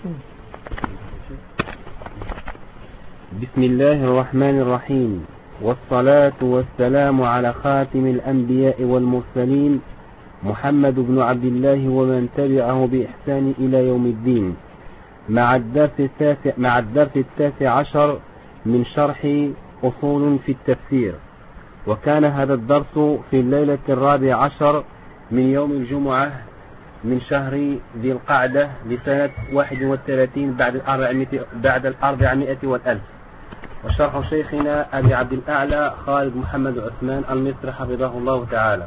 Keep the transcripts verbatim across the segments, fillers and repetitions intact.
بسم الله الرحمن الرحيم، والصلاة والسلام على خاتم الأنبياء والمرسلين محمد بن عبد الله ومن تبعه بإحسان إلى يوم الدين، مع الدرس التاسع, مع الدرس التاسع عشر من شرح أصول في التفسير. وكان هذا الدرس في الليلة الرابع عشر من يوم الجمعة من شهر ذي القعدة لسنة واحد وثلاثين بعد الأربعمائة, بعد الأربعمائة والألف. وشرح شيخنا أبي عبد الأعلى خالد محمد عثمان المصري حفظه الله تعالى.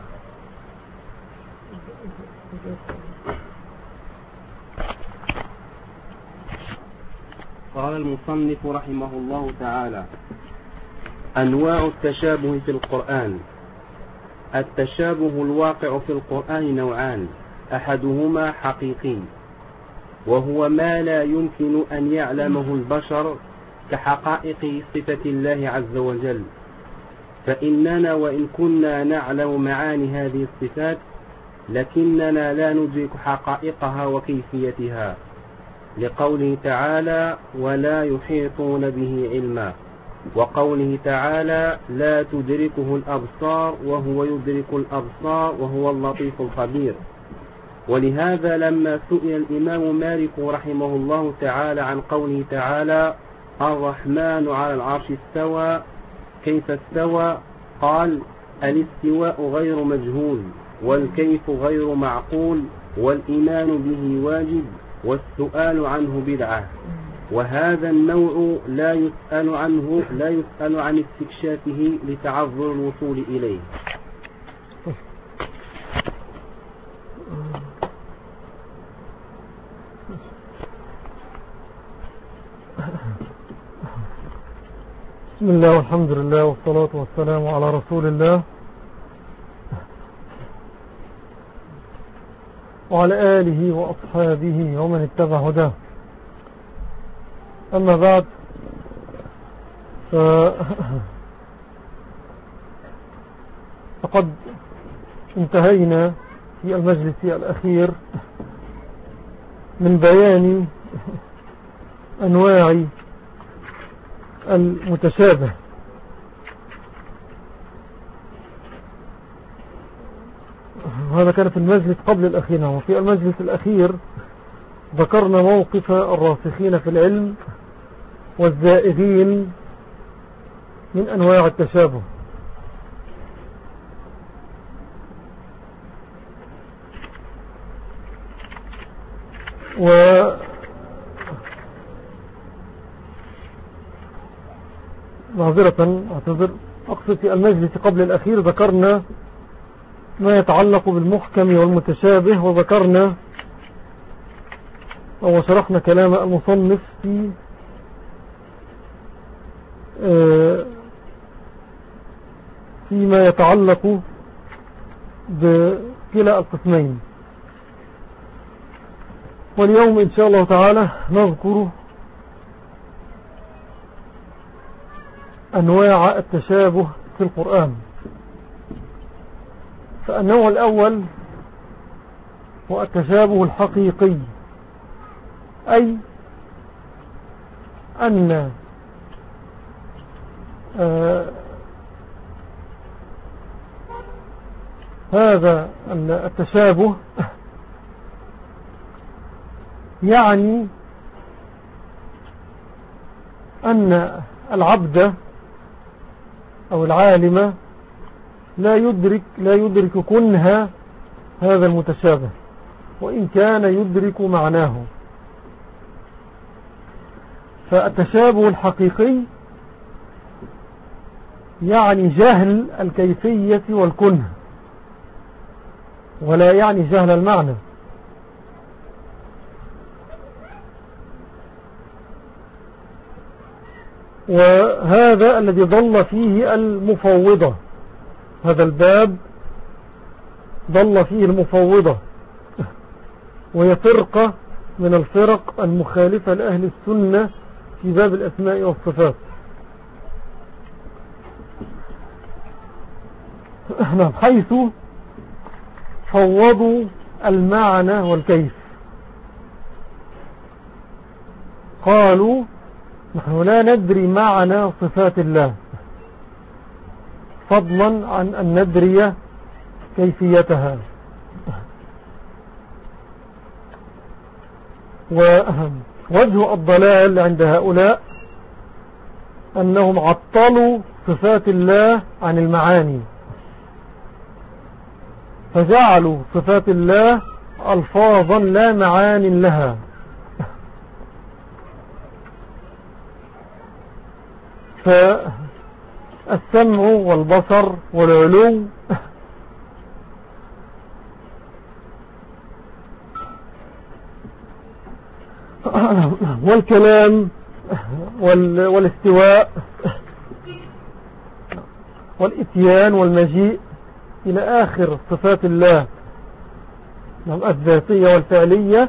قال المصنف رحمه الله تعالى: أنواع التشابه في القرآن. التشابه الواقع في القرآن نوعان، أحدهما حقيقي وهو ما لا يمكن أن يعلمه البشر كحقائق صفة الله عز وجل، فإننا وإن كنا نعلم معاني هذه الصفات لكننا لا ندرك حقائقها وكيفيتها، لقوله تعالى: ولا يحيطون به علما، وقوله تعالى: لا تدركه الأبصار وهو يدرك الأبصار وهو اللطيف الخبير. ولهذا لما سئل الإمام مالك رحمه الله تعالى عن قوله تعالى: الرحمن على العرش استوى، كيف استوى؟ قال: الاستواء غير مجهول، والكيف غير معقول، والإيمان به واجب، والسؤال عنه بدعة. وهذا النوع لا يسأل عنه لا يسأل عن استكشافه لتعذر الوصول إليه. بسم الله والحمد لله والصلاة والسلام على رسول الله وعلى آله وأصحابه ومن اتبع هداه. أما بعد، فقد انتهينا في المجلس الأخير من بيان أنواع المتشابه، هذا كان في المجلس قبل الأخير. وفي المجلس الأخير ذكرنا موقف الراسخين في العلم والزائغين من أنواع التشابه، و معذرة اعتذر أقصد في المجلس قبل الأخير ذكرنا ما يتعلق بالمحكم والمتشابه، وذكرنا أو شرحنا كلام المصنف في فيما يتعلق بكلا القسمين. واليوم إن شاء الله تعالى نذكر أنواع التشابه في القرآن. فالنوع الأول هو التشابه الحقيقي، أي أن آه هذا التشابه يعني أن العبد أو العالم لا يدرك لا يدرك كنه هذا المتشابه، وإن كان يدرك معناه. فالتشابه الحقيقي يعني جهل الكيفية والكنه، ولا يعني جهل المعنى. وهذا الذي ضل فيه المفوضة، هذا الباب ضل فيه المفوضة، وهي فرقة من الفرق المخالفة لأهل السنة في باب الأسماء والصفات. حيث فوضوا المعنى والكيف، قالوا نحن لا ندري معنى صفات الله فضلا عن أن ندري كيفيتها. ووجه الضلال عند هؤلاء أنهم عطلوا صفات الله عن المعاني، فجعلوا صفات الله ألفاظا لا معان لها، فالسمع والبصر والعلو والكلام والاستواء والإتيان والمجيء إلى آخر صفات الله الذاتية والفعلية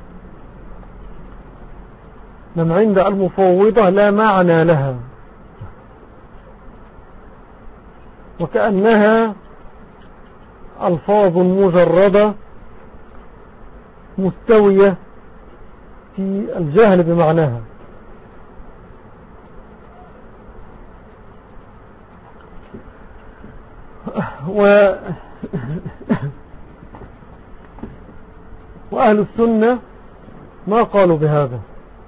من عند المفوضة لا معنى لها، وكأنها ألفاظ مجردة مستوية في الجهل بمعناها. و وأهل السنة ما قالوا بهذا.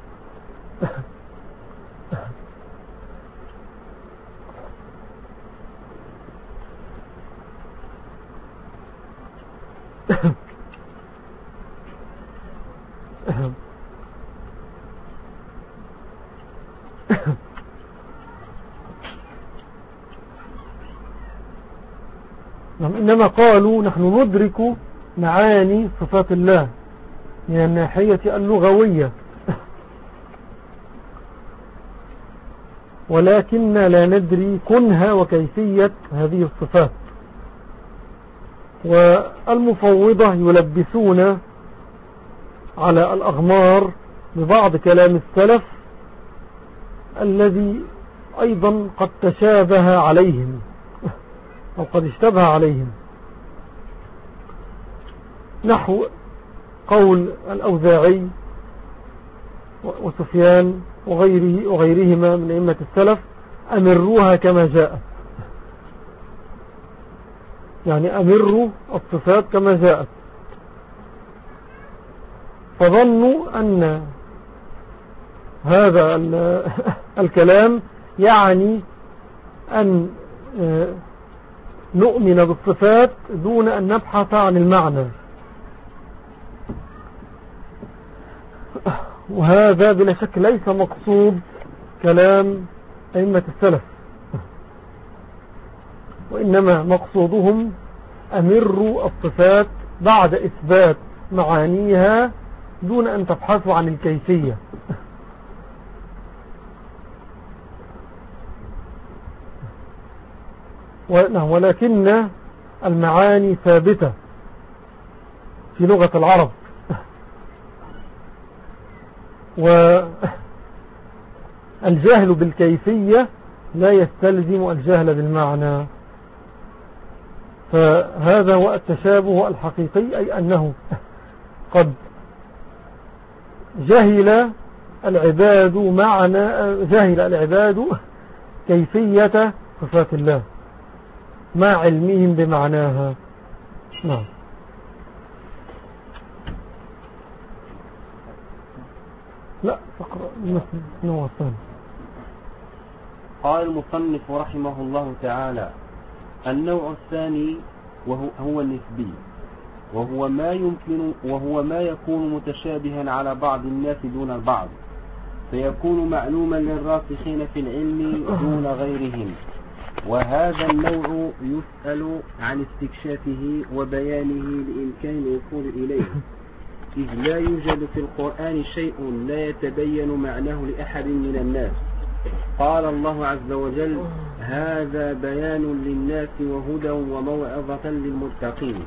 إنما قالوا نحن ندرك معاني صفات الله من الناحية اللغوية، ولكن لا ندري كنها وكيفية هذه الصفات. والمفوضة يلبسون على الأغمار ببعض كلام السلف الذي أيضا قد تشابه عليهم أو قد اشتبه عليهم، نحو قول الأوزاعي وسفيان وغيره وغيرهما من أئمة السلف أمروها كما جاءت، يعني أمروا الصفات كما جاءت، فظنوا أن هذا الكلام يعني أن نؤمن بالصفات دون أن نبحث عن المعنى، وهذا بلا شك ليس مقصود كلام أئمة السلف، وإنما مقصودهم أمروا الصفات بعد إثبات معانيها دون أن تبحثوا عن الكيفية. ولكن المعاني ثابتة في لغة العرب، والجهل بالكيفية لا يستلزم الجهل بالمعنى، فهذا هو التشابه الحقيقي، أي أنه قد جهل العباد معنى جهل العباد كيفية صفات الله مع علمهم بمعناها. نعم. لا فقرأ النوع الثاني. قال المصنف رحمه الله تعالى: النوع الثاني وهو هو النسبي، وهو ما يمكن وهو ما يكون متشابها على بعض الناس دون البعض، فيكون معلوما للراسخين في العلم دون غيرهم، وهذا النوع يسأل عن استكشافه وبيانه لإمكان الوصول إليه، إذ لا يوجد في القرآن شيء لا يتبين معناه لأحد من الناس. قال الله عز وجل: هذا بيان للناس وهدى وموعظة للمتقين.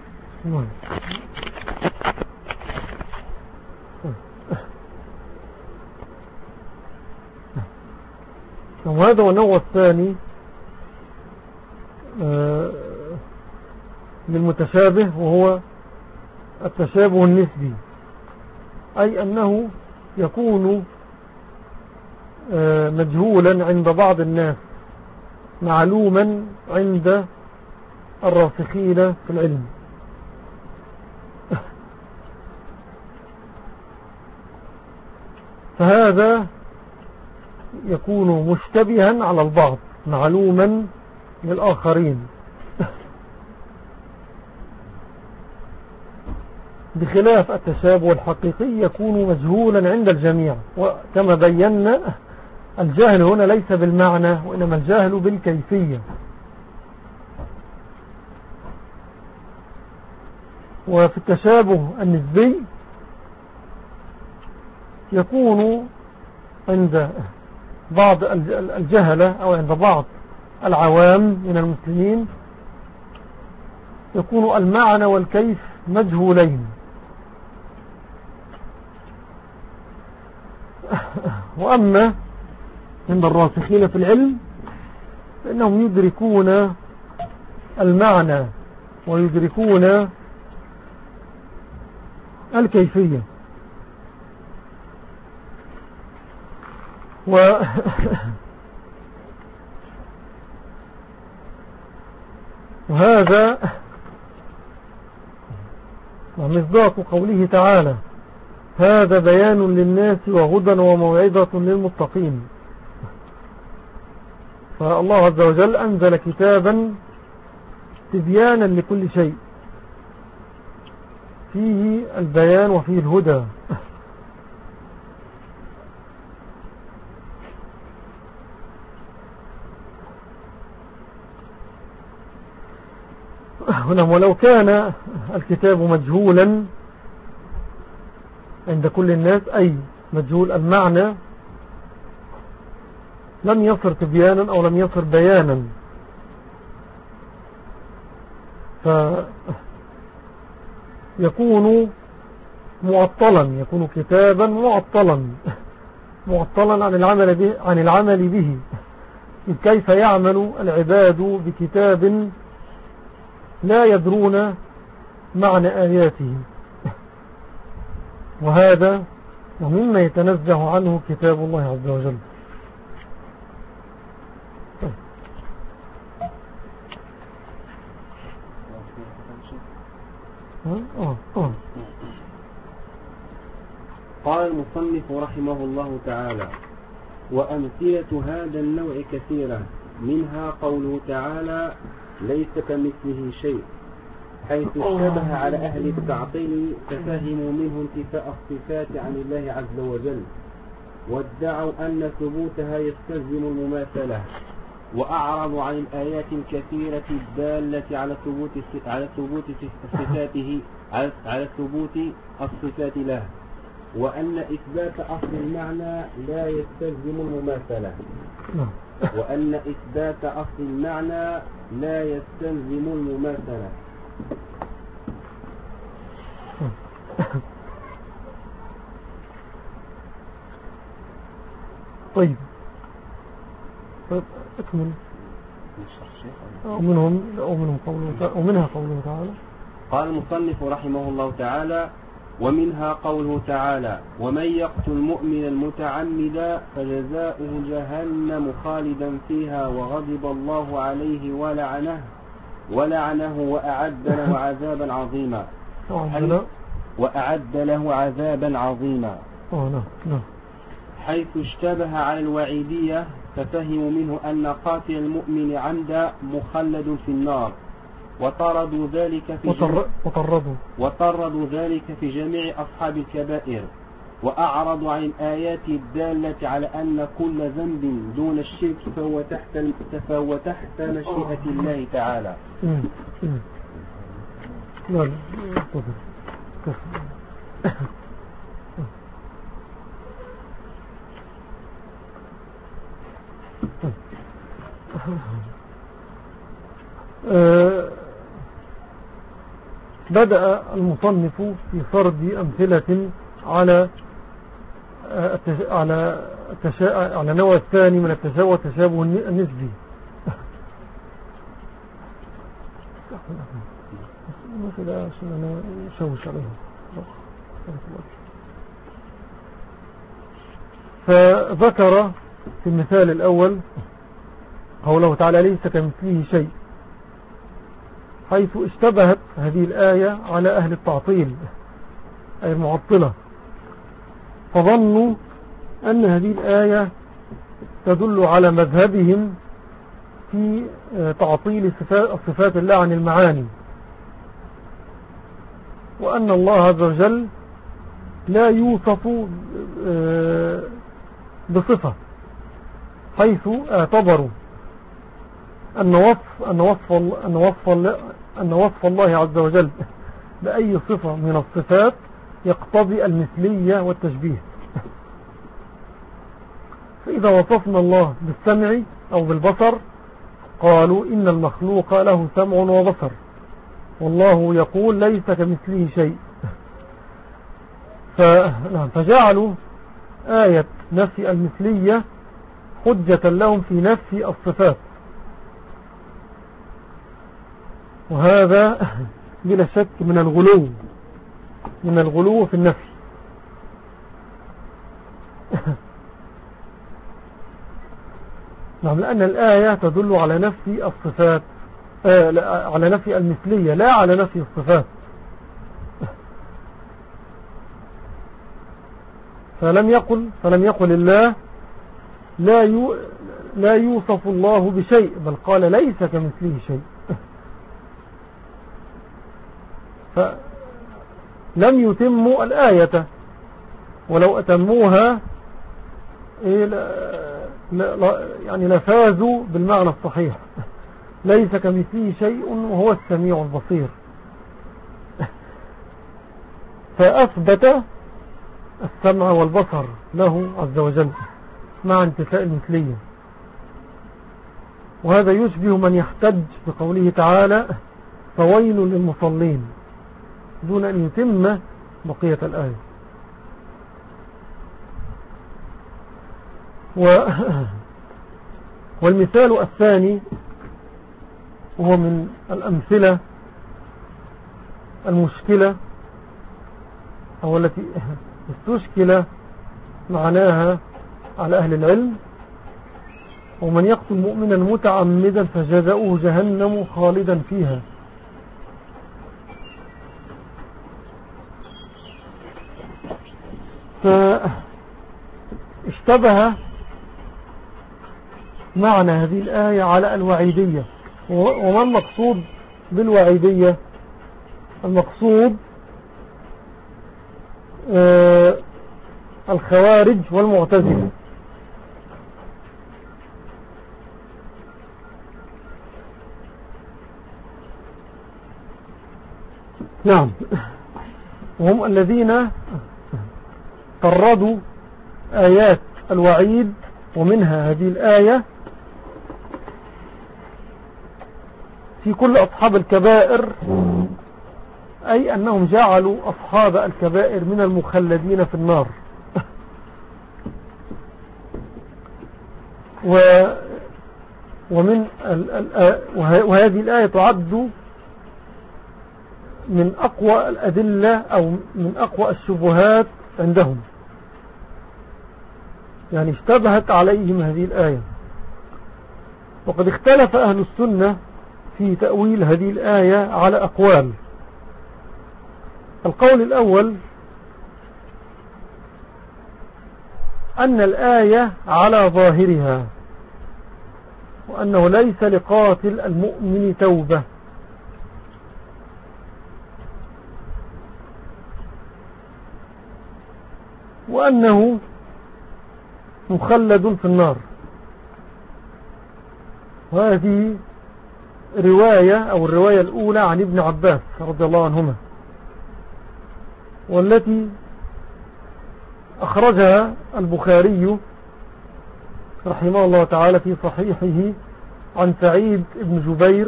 وهذا هو النوع الثاني للمتشابه، وهو التشابه النسبي، أي أنه يكون مجهولا عند بعض الناس معلوما عند الراسخين في العلم. فهذا يكون مشتبها على البعض معلوما للآخرين، بخلاف التشابه الحقيقي يكون مجهولا عند الجميع. وكما بينا الجهل هنا ليس بالمعنى وإنما الجهل بالكيفية. وفي التشابه النسبي يكون عند بعض الجهلة أو عند بعض العوام من المسلمين يكون المعنى والكيف مجهولين. وأما عند الراسخين في العلم فإنهم يدركون المعنى ويدركون الكيفية. و وهذا مصداق قوله تعالى: هذا بيان للناس وهدى وموعظة للمتقين. فالله عز وجل أنزل كتابا تبيانا لكل شيء، فيه البيان وفيه الهدى. ولو كان الكتاب مجهولا عند كل الناس أي مجهول المعنى لم يصر تبيانا أو لم يصر بيانا، فيكون معطلا، يكون كتابا معطلا معطلا عن العمل به, عن العمل به. كيف يعمل العباد بكتاب لا يدرون معنى آياته؟ وهذا ومما يتنزه عنه كتاب الله عز وجل. آه آه. قال المصنف رحمه الله تعالى: وأمثلة هذا النوع كثيرة، منها قوله تعالى: ليس كمثله شيء، حيث اشتبه على أهل التعطيل ففهموا منه انتفاء الصفات عن الله عز وجل، وادعوا أن ثبوتها يستلزم المماثلة، وأعرضوا عن الآيات الكثيرة الدالة على ثبوت على ثبوت صفاته على ثبوت الصفات له، وأن إثبات أصل المعنى لا يستلزم المماثلة وأن إثبات أصل المعنى لا يستلزم المماثلة. طيب اكمل. ومنهم ومنهم قوله ومنها قوله تعالى. قال المصنف رحمه الله تعالى: ومنها قوله تعالى: ومن يقتل مؤمنا متعمدا فجزاؤه جهنم خالدا فيها وغضب الله عليه ولعنه ولعنه وأعد له عذابا عظيما وأعد له عذابا عظيما حيث اشتبه على الوعيدية ففهموا منه أن قاتل المؤمن عمدا مخلد في النار، وطردوا ذلك في وطر... وطردوا. وطردوا ذلك في جميع أصحاب الكبائر، وأعرضوا عن الآيات الدالة على أن كل ذنب دون الشرك فهو تحت فهو تحت مشيئة الله تعالى. لا لا بدأ المصنف في سرد أمثلة على على على نوع الثاني من التشابه والتشابه النسبي. مثلا عشان أنا أشوش عليها. فذكر في المثال الأول قوله تعالى ليس كمثله شيء، حيث اشتبهت هذه الآية على أهل التعطيل أي المعطلة، فظنوا أن هذه الآية تدل على مذهبهم في تعطيل صفات الله عن المعاني، وأن الله عز وجل لا يوصف بصفة، حيث اعتبروا أن وصف, أن وصف, أن وصف, أن وصف الله عز وجل بأي صفة من الصفات يقتضي المثلية والتشبيه. فإذا وصفنا الله بالسمع أو بالبصر قالوا إن المخلوق له سمع وبصر، والله يقول ليس كمثله شيء. فجعلوا آية نفي المثلية حجة لهم في نفي الصفات، وهذا بلا شك من الغلو من الغلو في النفي. نعم، لأن الآية تدل على نفي الصفات، آه على نفي المثلية لا على نفي الصفات. فلم يقل فلم يقل الله لا يو لا يوصف الله بشيء، بل قال ليس كمثله شيء. فلم يتموا الآية، ولو أتموها يعني لفازوا بالمعنى الصحيح، ليس كمثله شيء وهو السميع البصير. فأثبت السمع والبصر له عز وجل مع انتفاء المثلية، وهذا يشبه من يحتج بقوله تعالى فويل للمصلين دون أن يتم بقية الآية. و والمثال الثاني وهو من الأمثلة المشكلة أو التي استشكل معناها على أهل العلم: ومن يقتل مؤمنا متعمدا فجزاؤه جهنم خالدا فيها. فاشتبه معنى هذه الآية على الوعيدية. وما المقصود بالوعيدية؟ المقصود آه الخوارج والمعتزلة. نعم، وهم الذين طردوا آيات الوعيد ومنها هذه الآية في كل أصحاب الكبائر، أي أنهم جعلوا أصحاب الكبائر من المخلدين في النار. و ومن وهذه الآية تعد من أقوى الأدلة أو من أقوى الشبهات عندهم، يعني اشتبهت عليهم هذه الآية. وقد اختلف أهل السنة في تأويل هذه الآية على أقوال. القول الأول أن الآية على ظاهرها، وأنه ليس لقاتل المؤمن توبة، وأنه مخلد في النار. وهذه رواية أو الرواية الأولى عن ابن عباس رضي الله عنهما، والتي أخرجها البخاري رحمه الله تعالى في صحيحه عن سعيد بن جبير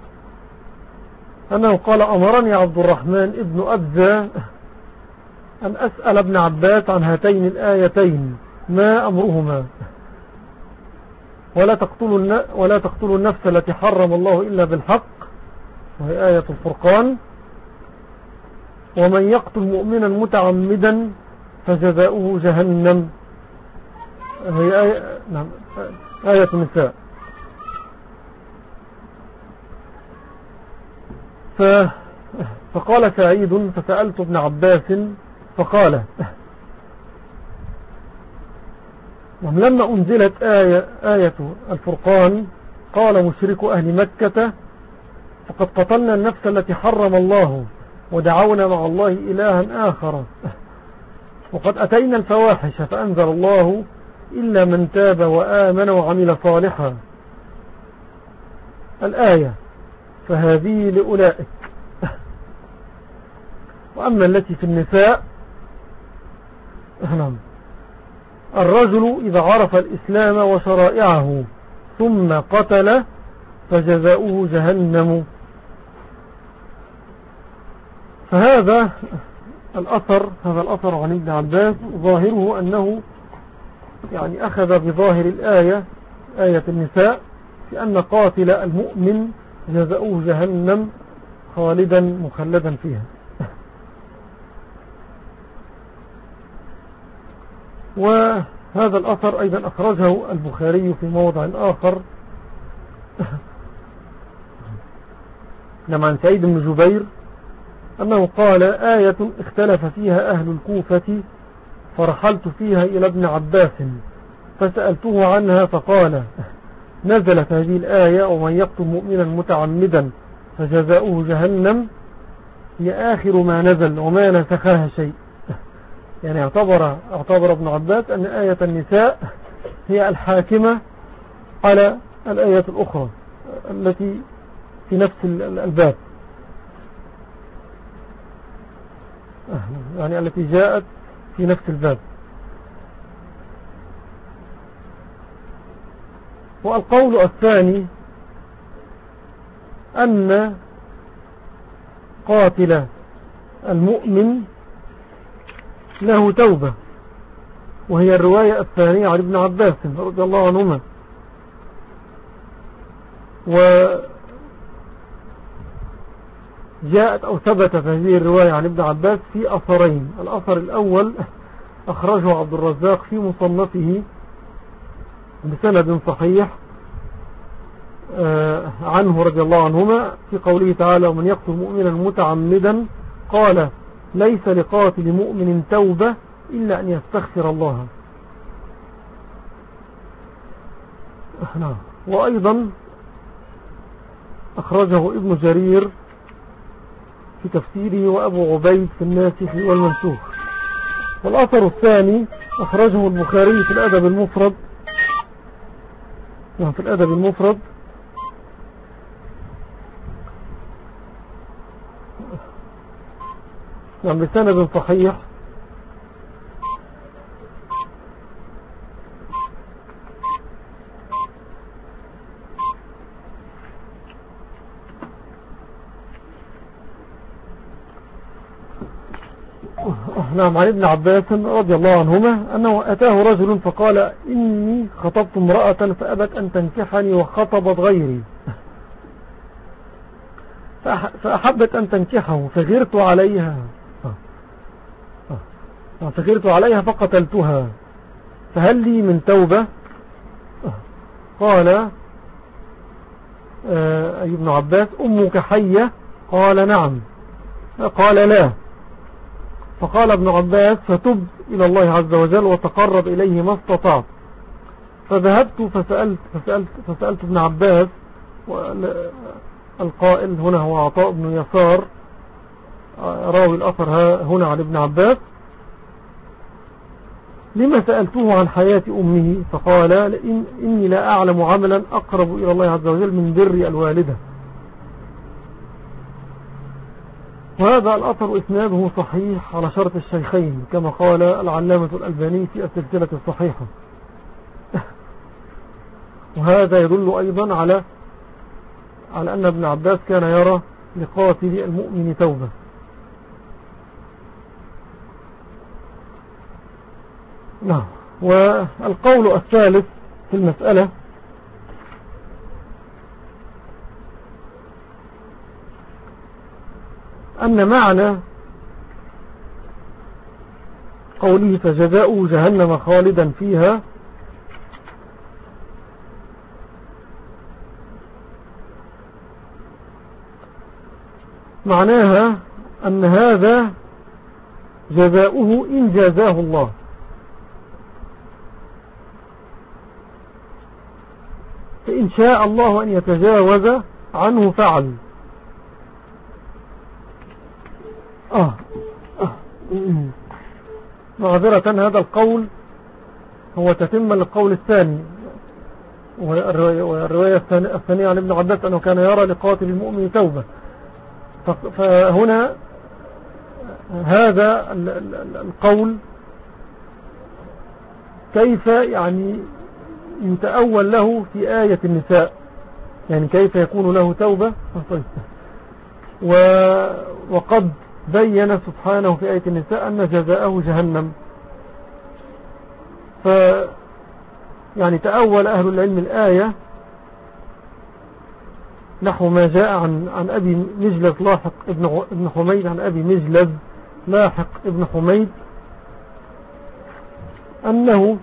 أنه قال: أمرني عبد الرحمن ابن أبزة أن أسأل ابن عباس عن هاتين الآيتين ما أمرهما: ولا تقتلوا ولا تقتلوا النفس التي حرم الله إلا بالحق، وهي آية الفرقان، ومن يقتل مؤمنا متعمدا فجزاؤه جهنم، هي آية نعم آية النساء. ف فقال سعيد فسألت ابن عباس فقال لما أنزلت آية, آية الفرقان قال مشرك أهل مكة فقد قتلنا النفس التي حرم الله ودعونا مع الله إلها آخر وقد أتينا الفواحش فأنزل الله إلا من تاب وآمن وعمل صالحا الآية فهذه لأولئك. وأما التي في النساء الرجل إذا عرف الإسلام وشرائعه ثم قتل فجزاؤه جهنم. فهذا الأثر هذا الأثر عن ابن عباس ظاهره أنه يعني أخذ بظاهر الآية آية النساء في أن قاتل المؤمن جزاؤه جهنم خالدا مخلدا فيها. وهذا الأثر أيضا أخرجه البخاري في موضع آخر عن سعيد بن جبير أنه قال آية اختلف فيها أهل الكوفة فرحلت فيها إلى ابن عباس فسألته عنها فقال نزلت هذه الآية ومن يقتل مؤمنا متعمدا فجزاؤه جهنم هي آخر ما نزل وما نسخها شيء. يعني اعتبر, اعتبر ابن عباس أن آية النساء هي الحاكمة على الآية الأخرى التي في نفس الباب، يعني التي جاءت في نفس الباب. والقول الثاني أن قاتل المؤمن له توبة، وهي الرواية الثانية عن ابن عباس رضي الله عنهما. وجاءت أو ثبتت هذه الرواية عن ابن عباس في أثرين. الأثر الأول أخرجه عبد الرزاق في مصنفه بسند صحيح عنه رضي الله عنهما في قوله تعالى ومن يقتل مؤمنا متعمدا قال ليس لقاتل مؤمن توبة إلا أن يستغفر الله. وأيضا أخرجه ابن جرير في تفسيره وأبو عبيد في الناسخ والمنسوخ. والأثر الثاني أخرجه البخاري في الأدب المفرد في الأدب المفرد يعني بسند صحيح نعم عن ابن عباس رضي الله عنهما أنه أتاه رجل فقال إني خطبت امرأة فأبت أن تنكحني وخطبت غيري فأحبت أن تنكحه فغرت عليها فغرت عليها فقتلتها فهل لي من توبة؟ قال أي ابن عباس أمك حية؟ قال نعم. قال لا. فقال ابن عباس فتب إلى الله عز وجل وتقرب إليه ما استطعت. فذهبت فسألت, فسألت, فسألت ابن عباس، القائل هنا هو عطاء بن يسار راوي الأثر هنا عن ابن عباس، لما سألته عن حياة أمه؟ فقال إن إني لا أعلم عملا أقرب إلى الله عز وجل من بر الوالدة. وهذا الأثر إسناده صحيح على شرط الشيخين كما قال العلامة الألباني في السلسلة الصحيحة. وهذا يدل أيضا على على أن ابن عباس كان يرى لقاتل المؤمن توبة. نعم. والقول الثالث في المسألة أن معنى قوله فجزاؤه جهنم خالدا فيها معناها أن هذا جزاؤه إن جازاه الله. فإن شاء الله أن يتجاوز عنه فعل. آه. آه. معذرة، هذا القول هو تتم للقول الثاني، والرواية الثانية عن ابن عباس أنه كان يرى لقاتل المؤمن توبة. فهنا هذا القول كيف يعني يتأول له في آية النساء، يعني كيف يكون له توبة. وقد بين سبحانه في آية النساء أن جزاءه جهنم. ف يعني تأول أهل العلم الآية نحو ما جاء عن عن أبي مجلد لاحق ابن ابن حميد عن أبي مجلد لاحق ابن حميد أنه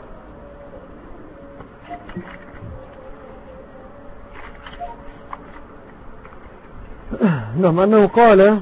نعم أنه قال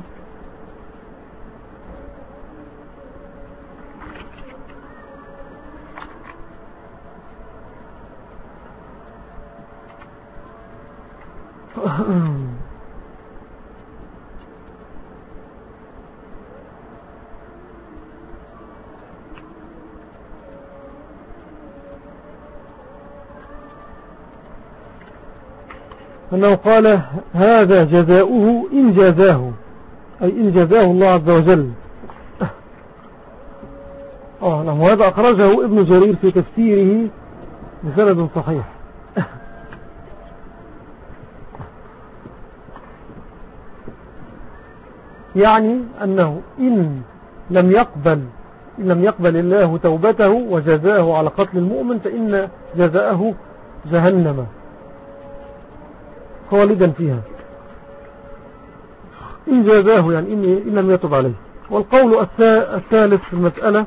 أنه قال هذا جزاؤه إن جزاه، أي إن جزاه الله عز وجل. آه نعم، وهذا أخرجه ابن جرير في تفسيره بسند صحيح. يعني أنه إن لم يقبل إن لم يقبل الله توبته وجزاه على قتل المؤمن فإن جزاءه جهنم خالدا فيها إن جزاه، يعني إن لم يتب عليه. والقول الثالث في المسألة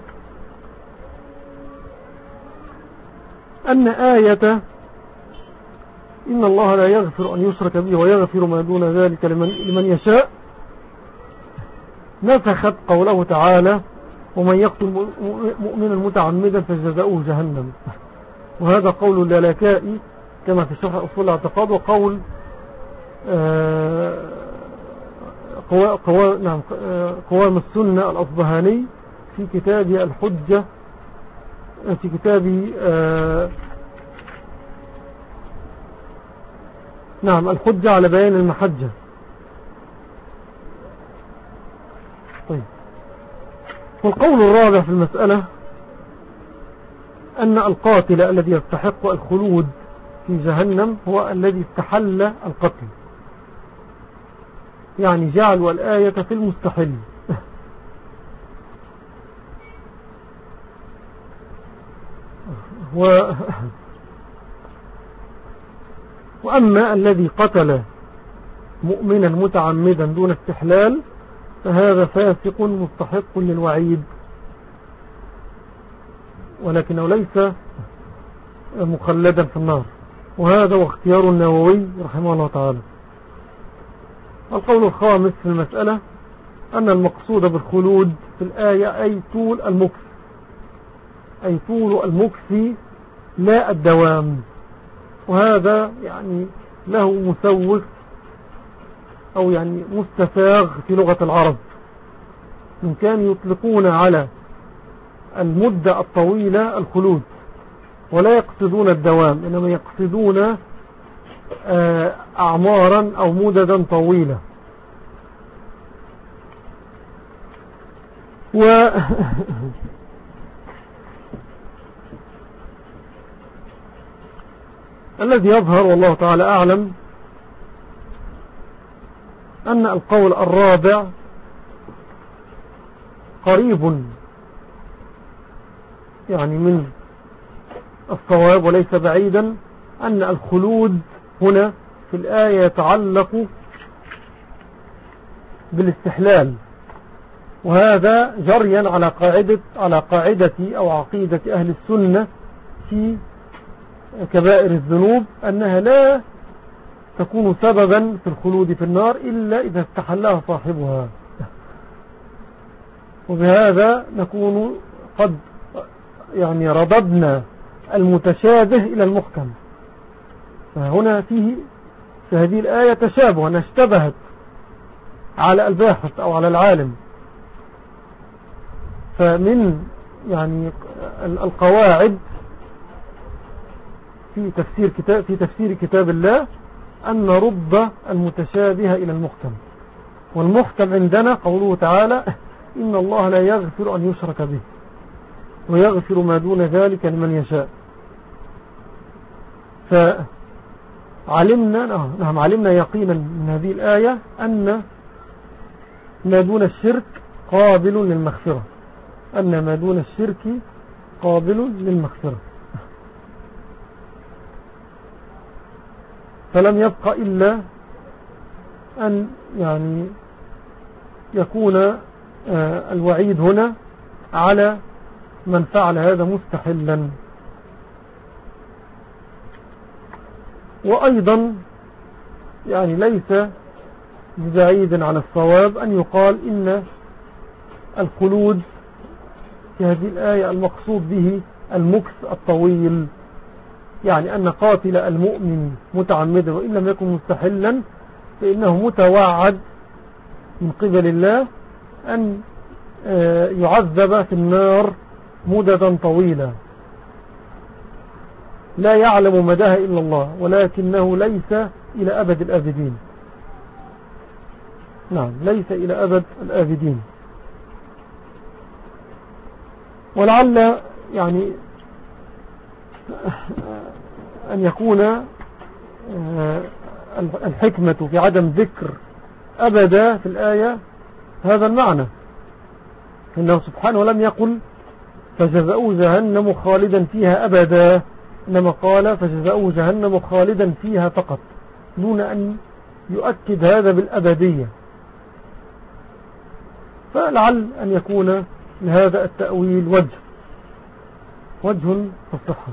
أن آية إن الله لا يغفر أن يشرك به ويغفر ما دون ذلك لمن, لمن يشاء نفخت قوله تعالى ومن يقتل مؤمنا متعمدا فجزاؤه جهنم. وهذا قول اللالكائي كما في شرح أصول الاعتقاد، وقول قوام نعم قوام السنة الأصبهاني في كتاب الحجة في كتاب نعم الحجة على بيان المحجة. طيب، والقول الرابع في المسألة أن القاتل الذي يستحق الخلود في جهنم هو الذي استحل القتل، يعني جعلوا الآية في المستحل. و... وأما الذي قتل مؤمنا متعمدا دون استحلال فهذا فاسق مستحق للوعيد، ولكنه ليس مخلدا في النار. وهذا واختيار النووي رحمه الله تعالى. القول الخامس في المسألة أن المقصود بالخلود في الآية أي طول المكث، أي طول المكث لا الدوام. وهذا يعني له مسوغ أو يعني مستفاغ في لغة العرب، إن كانوا يطلقون على المدة الطويلة الخلود ولا يقصدون الدوام، إنما يقصدون أعمارا أو مددا طويلة. و الذي يظهر والله تعالى أعلم أن القول الرابع قريب يعني من الصواب وليس بعيدا، أن الخلود هنا في الآية يتعلق بالاستحلال، وهذا جريا على قاعدة على قاعدة أو عقيدة أهل السنة في كبائر الذنوب أنها لا تكون سببا في الخلود في النار إلا إذا استحلها صاحبها. وبهذا نكون قد يعني رددنا المتشابه إلى المحكم. فهنا فيه في هذه الآية تشابه، أنها اشتبهت على الباحث أو على العالم. فمن يعني القواعد في تفسير كتاب في تفسير كتاب الله أن نرد المتشابه إلى المحكم. والمحكم عندنا قوله تعالى إن الله لا يغفر أن يشرك به ويغفر ما دون ذلك لمن يشاء. فعلمنا نعم علمنا يقينا من هذه الآية أن ما دون الشرك قابل للمغفرة، أن ما دون الشرك قابل للمغفرة. فلم يبق إلا أن يعني يكون الوعيد هنا على من فعل هذا مستحلا. وأيضا يعني ليس ببعيد عن الصواب أن يقال إن الخلود في هذه الآية المقصود به المكث الطويل، يعني أن قاتل المؤمن متعمدا وإن لم يكن مستحلا فإنه متوعد من قبل الله أن يعذب في النار مددا طويلة لا يعلم مداها إلا الله، ولكنه ليس إلى أبد الآبدين. نعم، ليس إلى أبد الآبدين. ولعل يعني أن يكون الحكمة في عدم ذكر أبدا في الآية هذا المعنى، إنه سبحانه لم يقل فجزاؤه جهنم خالدا فيها أبدا، إنما قال فجزاؤه جهنم خالدا فيها فقط، دون أن يؤكد هذا بالأبدية. فلعل أن يكون لهذا التأويل وجه وجه في الصحة.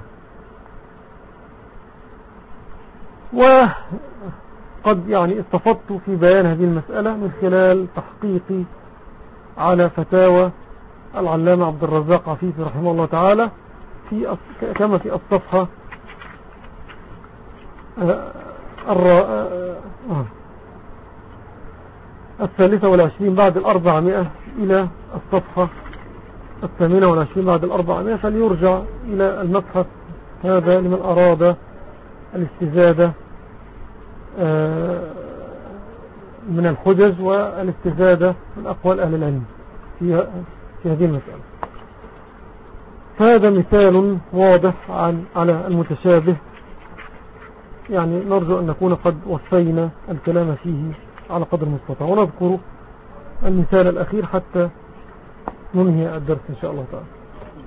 وقد يعني استفدت في بيان هذه المسألة من خلال تحقيقي على فتاوى العلامة عبد الرزاق عفيفي رحمه الله تعالى في كما في الصفحة الثالثة والعشرين بعد الأربعمائة إلى الصفحة الثامنة والعشرين بعد الأربعمائة، فليرجع إلى المبحث هذا لمن أراد الاستزادة من الحجج والاستزادة من أقوال أهل العلم في في هذه المسألة. فهذا مثال واضح عن على المتشابه، يعني نرجو أن نكون قد وفينا الكلام فيه على قدر المستطاع، ونذكر المثال الأخير حتى ننهي الدرس إن شاء الله تعالى.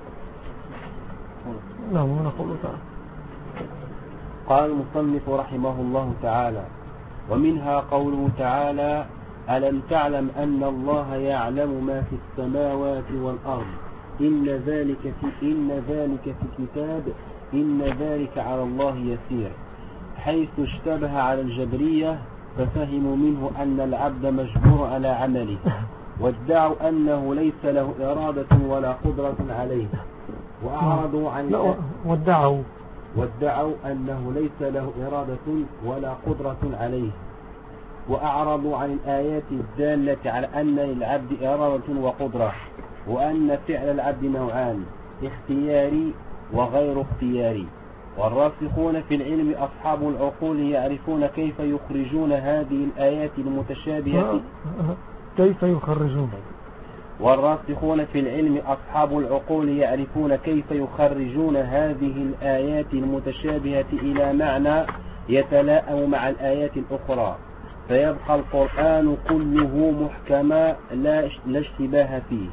نعم، ونقول تعالى. قال المصنف رحمه الله تعالى: ومنها قوله تعالى: ألم تعلم أن الله يعلم ما في السماوات والأرض إن ذلك في إن ذلك في كتاب إن ذلك على الله يسير، حيث اشتبه على الجبرية ففهموا منه أن العبد مجبور على عمله، وادعوا أنه ليس له إرادة ولا قدرة عليه، وأعرضوا عن لا وادعوا وادعوا أنه ليس له إرادة ولا قدرة عليه، وأعرضوا عن الآيات الدالة على أن للعبد إرادة وقدرة، وأن فعل العبد نوعان: اختياري وغير اختياري. والراسخون في العلم أصحاب العقول يعرفون كيف يخرجون هذه الآيات المتشابهة كيف يخرجون والراسخون في العلم أصحاب العقول يعرفون كيف يخرجون هذه الآيات المتشابهة إلى معنى يتلائم مع الآيات الأخرى، فيبقى القرآن كله محكما لا اشتباه فيه.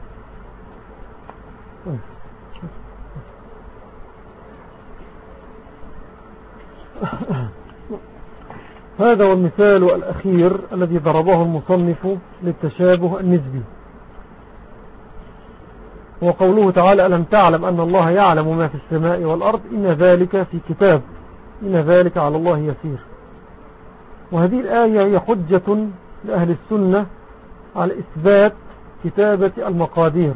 هذا هو المثال الأخير الذي ضربه المصنف للتشابه النسبي، وقوله تعالى: ألم تعلم أن الله يعلم ما في السماء والأرض إن ذلك في كتاب إن ذلك على الله يسير. وهذه الآية هي حجة لأهل السنة على إثبات كتابة المقادير،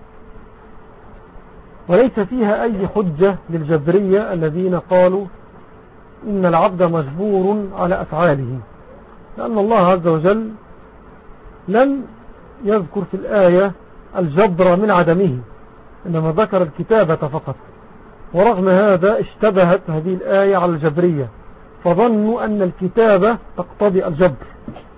وليس فيها أي حجة للجبرية الذين قالوا إن العبد مجبور على أفعاله، لأن الله عز وجل لم يذكر في الآية الجبر من عدمه، إنما ذكر الكتابة فقط. ورغم هذا اشتبهت هذه الآية على الجبرية، فظنوا أن الكتابة تقتضي الجبر،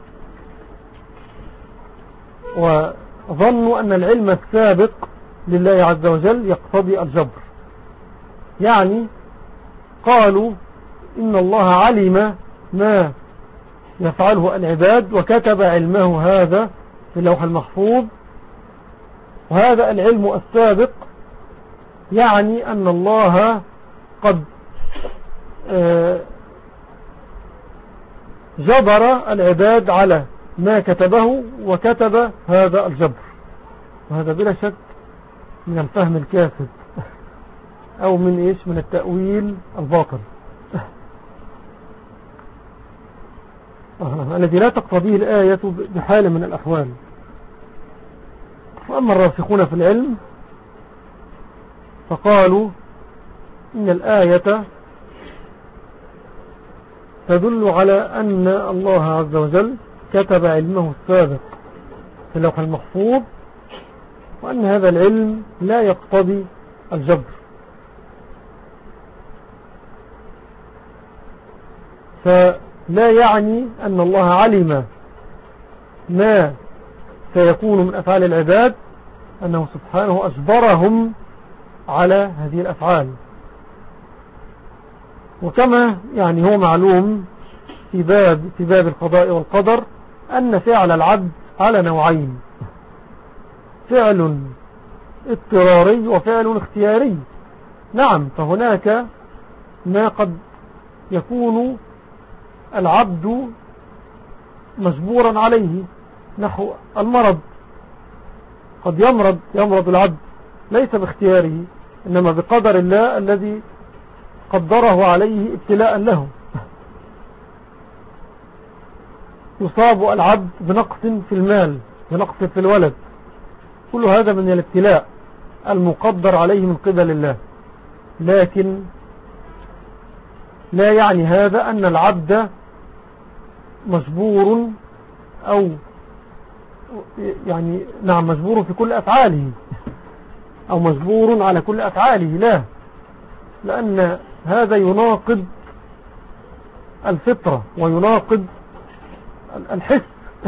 وظنوا أن العلم السابق لله عز وجل يقتضي الجبر. يعني قالوا إن الله علم ما يفعله العباد وكتب علمه هذا في اللوح المحفوظ، وهذا العلم السابق يعني أن الله قد جبر العباد على ما كتبه وكتب هذا الجبر. وهذا بلا شك من الفهم الكاسد أو من إيش من التأويل الباطل الذي لا تقتضيه الآية بحال من الأحوال. وأما الراسخون في العلم فقالوا إن الآية تدل على أن الله عز وجل كتب علمه السابق في اللوح المحفوظ، وأن هذا العلم لا يقتضي الجبر. فلا يعني أن الله علم ما سيكون من أفعال العباد أنه سبحانه أجبرهم على هذه الأفعال. وكما يعني هو معلوم في باب, في باب القضاء والقدر أن فعل العبد على نوعين: فعل اضطراري وفعل اختياري. نعم، فهناك ما قد يكون العبد مجبورا عليه، نحو المرض. قد يمرض يمرض العبد ليس باختياره، إنما بقدر الله الذي قدره عليه ابتلاء له. يصاب العبد بنقص في المال، بنقص في الولد، كل هذا من الابتلاء المقدر عليه من قبل الله. لكن لا يعني هذا أن العبد مجبور أو يعني نعم مجبور في كل أفعاله أو مجبور على كل أفعاله، لا، لأن هذا يناقض الفطرة ويناقض الحس،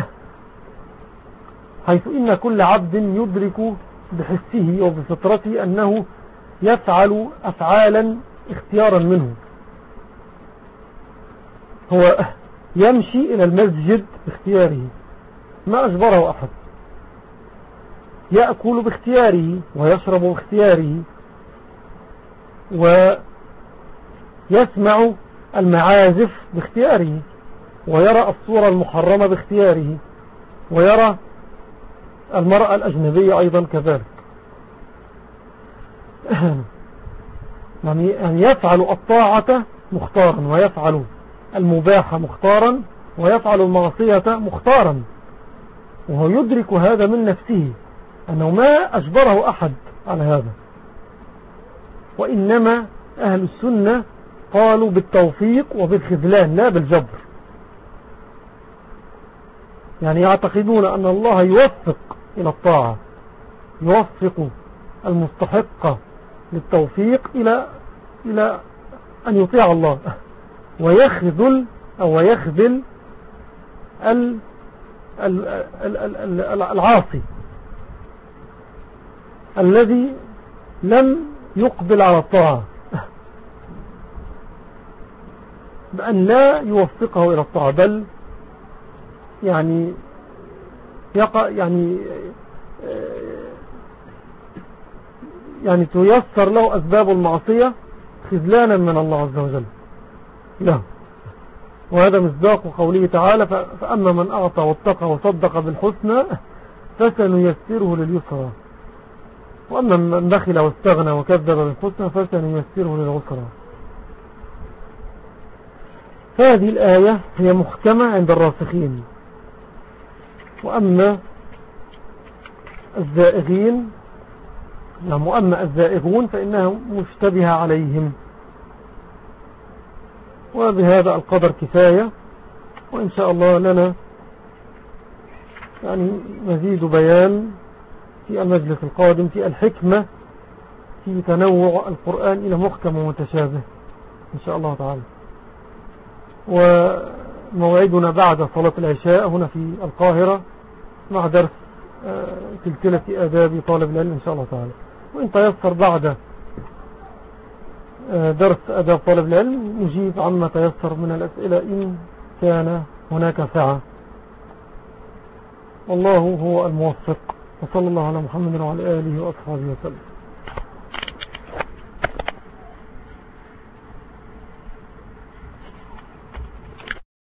حيث إن كل عبد يدرك بحسه وبفطرته أنه يفعل أفعالا اختيارا منه. هو يمشي إلى المسجد باختياره، ما أجبره أحد. يأكل باختياره ويشرب باختياره، ويسمع المعازف باختياره، ويرى الصورة المحرمة باختياره، ويرى المرأة الأجنبية أيضا كذلك. يعني يفعل الطاعة مختارا، ويفعل المباح مختارا، ويفعل المعصية مختارا، وهو يدرك هذا من نفسه أنه ما أجبره أحد على هذا. وإنما أهل السنة قالوا بالتوفيق وبالخذلان لا بالجبر. يعني يعتقدون أن الله يوفق إلى الطاعة، يوفق المستحق للتوفيق إلى إلى أن يطيع الله، ويخذل أو يخذل العاصي الذي لم يقبل على الطاعة، بأن لا يوفقه إلى الطاعة، بل يعني يقع يعني يعني تيسر له أسباب المعصية خذلانا من الله عز وجل له. وهذا مصداق قوله تعالى: فأما من أعطى واتقى وصدق بالحسنى فسنيسره لليسرى، وأما من بخل واستغنى وكذب بالحسنى فسنيسره للعسرى. هذه الآية هي محكمة عند الراسخين، وأما الزائغين وأما الزائغون فإنها مشتبهة عليهم. وبهذا القدر كفاية، وإن شاء الله لنا يعني مزيد بيان في المجلس القادم في الحكمة في تنوع القرآن إلى محكم ومتشابه إن شاء الله تعالى. وموعدنا بعد صلاة العشاء هنا في القاهرة مع درس سلسلة آداب طالب العلم إن شاء الله تعالى. وإن تيسر بعد درس آداب طالب العلم نجيب عما تيسر من الأسئلة إن كان هناك سعة. والله هو الموفق، وصلى الله على محمد وعلى آله وأصحابه وسلم.